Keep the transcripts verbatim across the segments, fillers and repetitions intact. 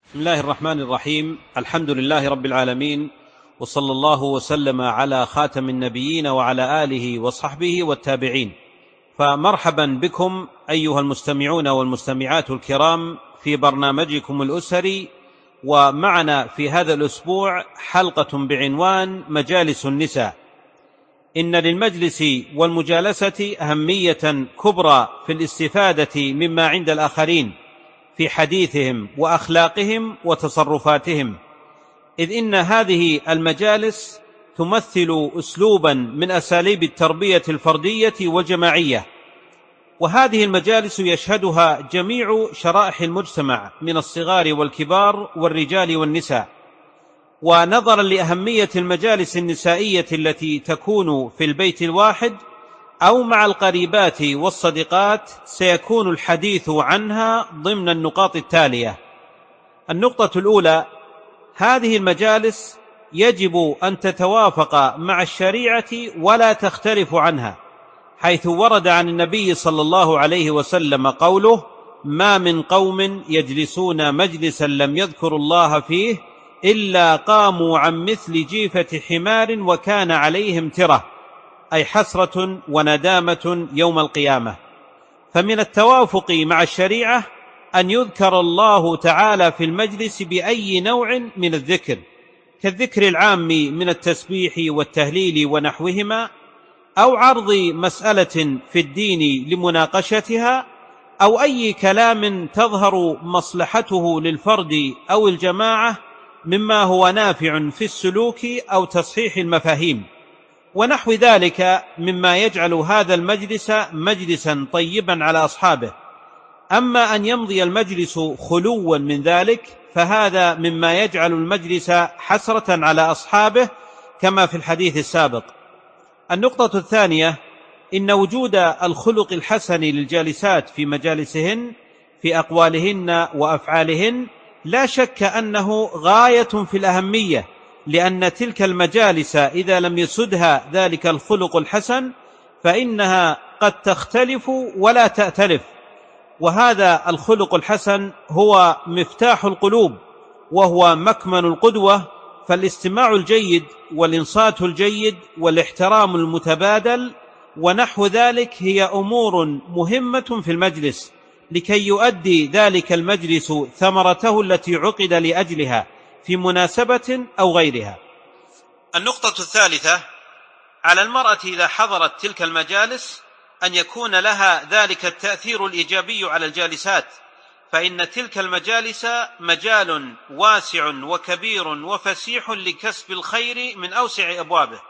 بسم الله الرحمن الرحيم. الحمد لله رب العالمين، وصلى الله وسلم على خاتم النبيين وعلى آله وصحبه والتابعين. فمرحبا بكم أيها المستمعون والمستمعات الكرام في برنامجكم الأسري، ومعنا في هذا الأسبوع حلقة بعنوان مجالس النساء. إن للمجلس والمجالسة أهمية كبرى في الاستفادة مما عند الآخرين في حديثهم وأخلاقهم وتصرفاتهم، إذ إن هذه المجالس تمثل أسلوبا من أساليب التربية الفردية والجماعية، وهذه المجالس يشهدها جميع شرائح المجتمع من الصغار والكبار والرجال والنساء. ونظرا لأهمية المجالس النسائية التي تكون في البيت الواحد أو مع القريبات والصديقات، سيكون الحديث عنها ضمن النقاط التالية. النقطة الأولى: هذه المجالس يجب أن تتوافق مع الشريعة ولا تختلف عنها، حيث ورد عن النبي صلى الله عليه وسلم قوله: ما من قوم يجلسون مجلسا لم يذكروا الله فيه إلا قاموا عن مثل جيفة حمار وكان عليهم ترة، أي حسرة وندامة يوم القيامة. فمن التوافق مع الشريعة أن يذكر الله تعالى في المجلس بأي نوع من الذكر، كالذكر العام من التسبيح والتهليل ونحوهما، أو عرض مسألة في الدين لمناقشتها، أو أي كلام تظهر مصلحته للفرد أو الجماعة مما هو نافع في السلوك أو تصحيح المفاهيم، ونحو ذلك مما يجعل هذا المجلس مجلسا طيبا على أصحابه. أما أن يمضي المجلس خلوا من ذلك فهذا مما يجعل المجلس حسرة على أصحابه، كما في الحديث السابق. النقطة الثانية: إن وجود الخلق الحسن للجالسات في مجالسهن في أقوالهن وأفعالهن لا شك أنه غاية في الأهمية، لأن تلك المجالس إذا لم يسدها ذلك الخلق الحسن فإنها قد تختلف ولا تأتلف، وهذا الخلق الحسن هو مفتاح القلوب وهو مكمن القدوة. فالاستماع الجيد والإنصات الجيد والاحترام المتبادل ونحو ذلك هي أمور مهمة في المجلس، لكي يؤدي ذلك المجلس ثمرته التي عقد لأجلها في مناسبة أو غيرها. النقطة الثالثة: على المرأة إذا حضرت تلك المجالس أن يكون لها ذلك التأثير الإيجابي على الجالسات، فإن تلك المجالس مجال واسع وكبير وفسيح لكسب الخير من أوسع أبوابه،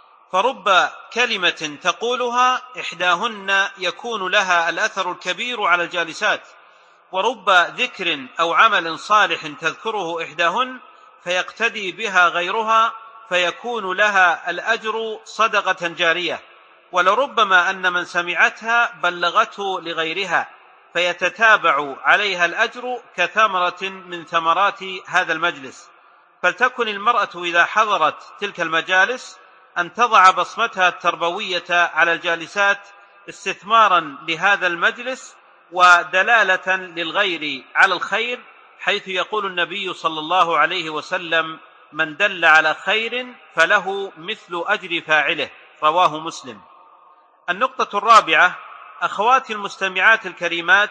فرب كلمة تقولها إحداهن يكون لها الأثر الكبير على الجالسات، ورب ذكر أو عمل صالح تذكره إحداهن فيقتدي بها غيرها فيكون لها الأجر صدقة جارية، ولربما أن من سمعتها بلغته لغيرها فيتتابع عليها الأجر كثمرة من ثمرات هذا المجلس. فلتكن المرأة إذا حضرت تلك المجالس أن تضع بصمتها التربوية على الجالسات استثمارا لهذا المجلس ودلالة للغير على الخير، حيث يقول النبي صلى الله عليه وسلم: من دل على خير فله مثل أجر فاعله، رواه مسلم. النقطة الرابعة: أخواتي المستمعات الكريمات،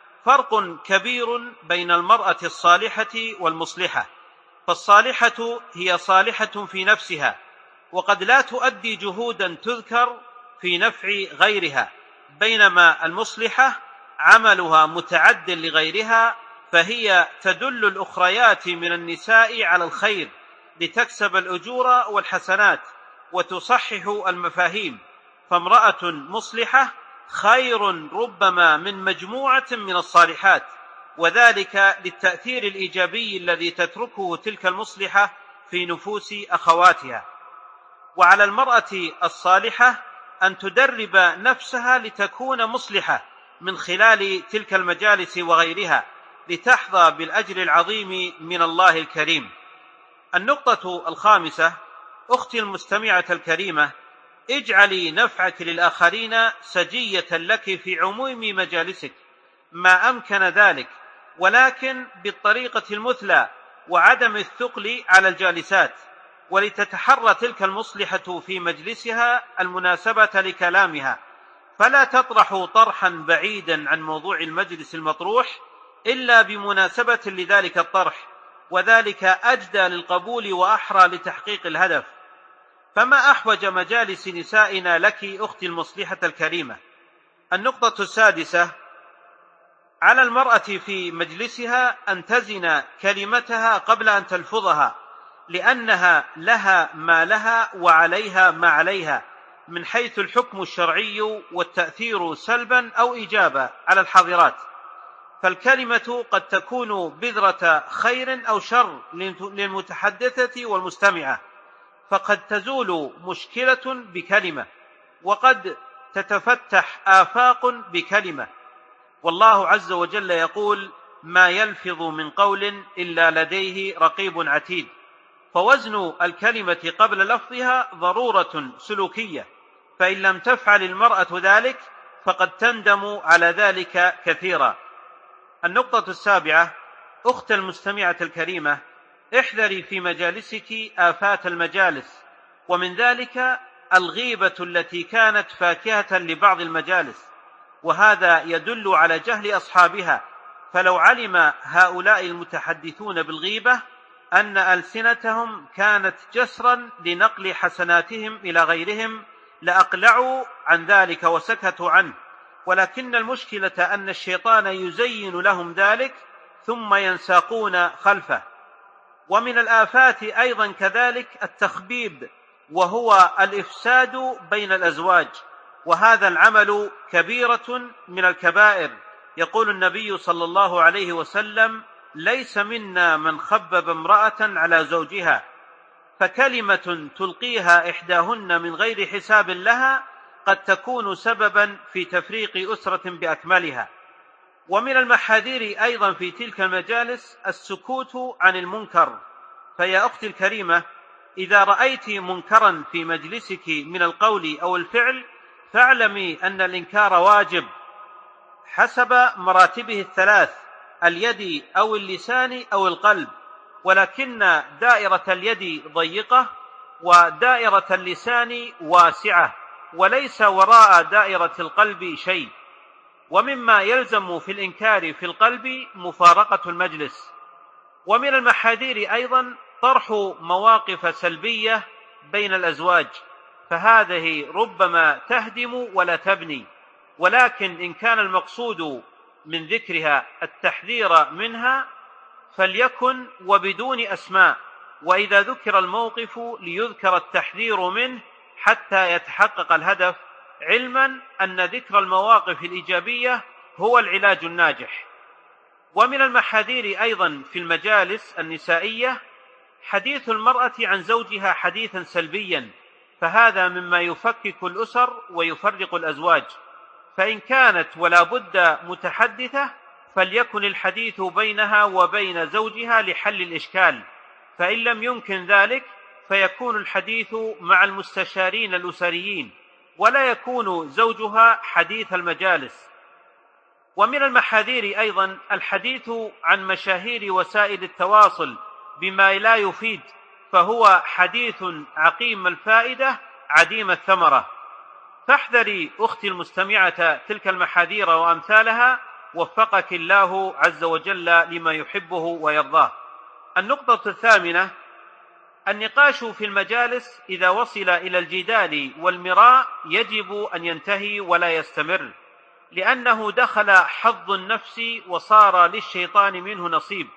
فرق كبير بين المرأة الصالحة والمصلحة، فالصالحة هي صالحة في نفسها وقد لا تؤدي جهودا تذكر في نفع غيرها، بينما المصلحة عملها متعد لغيرها، فهي تدل الأخريات من النساء على الخير لتكسب الأجور والحسنات وتصحح المفاهيم. فامرأة مصلحة خير ربما من مجموعة من الصالحات، وذلك للتأثير الإيجابي الذي تتركه تلك المصلحة في نفوس أخواتها. وعلى المرأة الصالحة أن تدرب نفسها لتكون مصلحة من خلال تلك المجالس وغيرها، لتحظى بالأجر العظيم من الله الكريم. النقطة الخامسة: أختي المستمعة الكريمة، اجعلي نفعك للآخرين سجية لك في عموم مجالسك ما أمكن ذلك، ولكن بالطريقة المثلى وعدم الثقل على الجالسات، ولتتحرى تلك المصلحة في مجلسها المناسبة لكلامها، فلا تطرح طرحا بعيدا عن موضوع المجلس المطروح إلا بمناسبة لذلك الطرح، وذلك أجدى للقبول وأحرى لتحقيق الهدف. فما أحوج مجالس نسائنا لك أختي المصلحة الكريمة. النقطة السادسة: على المرأة في مجلسها أن تزن كلمتها قبل أن تلفظها، لأنها لها ما لها وعليها ما عليها من حيث الحكم الشرعي والتأثير سلبا أو إيجابا على الحاضرات. فالكلمة قد تكون بذرة خير أو شر للمتحدثة والمستمعة، فقد تزول مشكلة بكلمة، وقد تتفتح آفاق بكلمة. والله عز وجل يقول: ما يلفظ من قول إلا لديه رقيب عتيد. فوزن الكلمة قبل لفظها ضرورة سلوكية، فإن لم تفعل المرأة ذلك فقد تندم على ذلك كثيرا. النقطة السابعة: أخت المستمعة الكريمة، احذري في مجالسك آفات المجالس، ومن ذلك الغيبة التي كانت فاكهة لبعض المجالس، وهذا يدل على جهل أصحابها. فلو علم هؤلاء المتحدثون بالغيبة أن ألسنتهم كانت جسرا لنقل حسناتهم إلى غيرهم لأقلعوا عن ذلك وسكتوا عنه، ولكن المشكلة أن الشيطان يزين لهم ذلك ثم ينساقون خلفه. ومن الآفات أيضا كذلك التخبيب، وهو الإفساد بين الأزواج، وهذا العمل كبيرة من الكبائر. يقول النبي صلى الله عليه وسلم: ليس منا من خبب امرأة على زوجها. فكلمة تلقيها إحداهن من غير حساب لها قد تكون سببا في تفريق أسرة بأكملها. ومن المحاذير أيضا في تلك المجالس السكوت عن المنكر. فيا أختي الكريمة، إذا رأيت منكرا في مجلسك من القول أو الفعل فاعلمي أن الإنكار واجب حسب مراتبه الثلاث: اليد أو اللسان أو القلب، ولكن دائرة اليد ضيقة ودائرة اللسان واسعة، وليس وراء دائرة القلب شيء. ومما يلزم في الإنكار في القلب مفارقة المجلس. ومن المحاذير أيضا طرح مواقف سلبية بين الأزواج، فهذه ربما تهدم ولا تبني، ولكن إن كان المقصود من ذكرها التحذير منها فليكن وبدون أسماء، وإذا ذكر الموقف ليذكر التحذير منه حتى يتحقق الهدف، علما أن ذكر المواقف الإيجابية هو العلاج الناجح. ومن المحاذير أيضا في المجالس النسائية حديث المرأة عن زوجها حديثا سلبيا، فهذا مما يفكك الأسر ويفرق الأزواج. فإن كانت ولا بد متحدثة فليكن الحديث بينها وبين زوجها لحل الإشكال، فإن لم يمكن ذلك فيكون الحديث مع المستشارين الأسريين، ولا يكون زوجها حديث المجالس. ومن المحاذير أيضا الحديث عن مشاهير وسائل التواصل بما لا يفيد، فهو حديث عقيم الفائدة عديم الثمرة. فاحذري أختي المستمعة تلك المحاذير وأمثالها، وفقك الله عز وجل لما يحبه ويرضاه. النقطة الثامنة: النقاش في المجالس إذا وصل إلى الجدال والمراء يجب أن ينتهي ولا يستمر، لأنه دخل حظ النفس وصار للشيطان منه نصيب،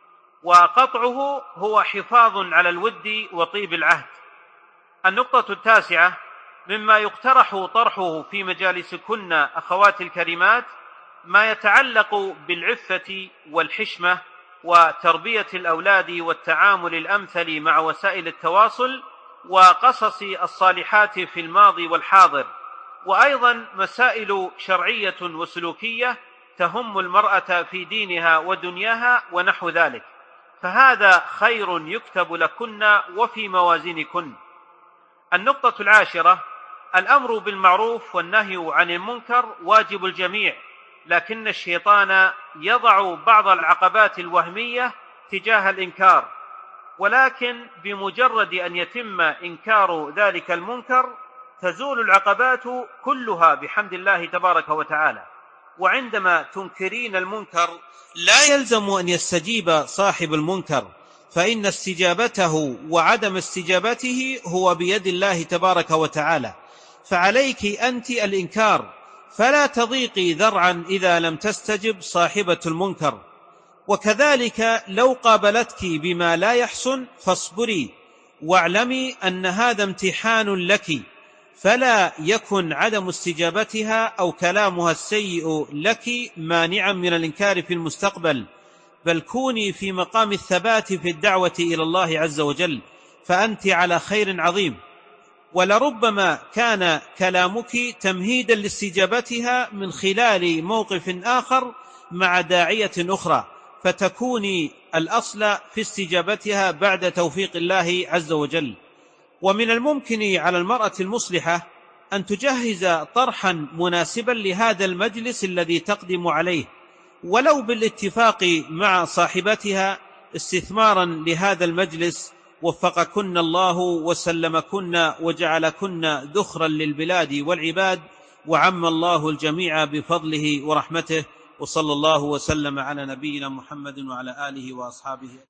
وقطعه هو حفاظ على الود وطيب العهد. النقطة التاسعة: مما يقترح طرحه في مجالسكن أخوات الكريمات ما يتعلق بالعفة والحشمة وتربية الأولاد والتعامل الأمثل مع وسائل التواصل وقصص الصالحات في الماضي والحاضر، وأيضا مسائل شرعية وسلوكية تهم المرأة في دينها ودنياها ونحو ذلك، فهذا خير يكتب لكن وفي موازينكن. النقطة العاشرة: الأمر بالمعروف والنهي عن المنكر واجب الجميع، لكن الشيطان يضع بعض العقبات الوهمية تجاه الإنكار، ولكن بمجرد أن يتم إنكار ذلك المنكر تزول العقبات كلها بحمد الله تبارك وتعالى. وعندما تنكرين المنكر لا يلزم أن يستجيب صاحب المنكر، فإن استجابته وعدم استجابته هو بيد الله تبارك وتعالى، فعليك أنت الإنكار، فلا تضيقي ذرعا إذا لم تستجب صاحبة المنكر. وكذلك لو قابلتك بما لا يحسن فاصبري واعلمي أن هذا امتحان لك، فلا يكن عدم استجابتها أو كلامها السيء لك مانعا من الإنكار في المستقبل، بل كوني في مقام الثبات في الدعوة إلى الله عز وجل، فأنت على خير عظيم. ولربما كان كلامك تمهيدا لاستجابتها من خلال موقف آخر مع داعية أخرى، فتكوني الأصل في استجابتها بعد توفيق الله عز وجل. ومن الممكن على المرأة المصلحة أن تجهز طرحا مناسبا لهذا المجلس الذي تقدم عليه، ولو بالاتفاق مع صاحبتها استثمارا لهذا المجلس، وفقكن الله وسلمكن وجعلكن ذخرا للبلاد والعباد، وعم الله الجميع بفضله ورحمته، وصلى الله وسلم على نبينا محمد وعلى آله وأصحابه.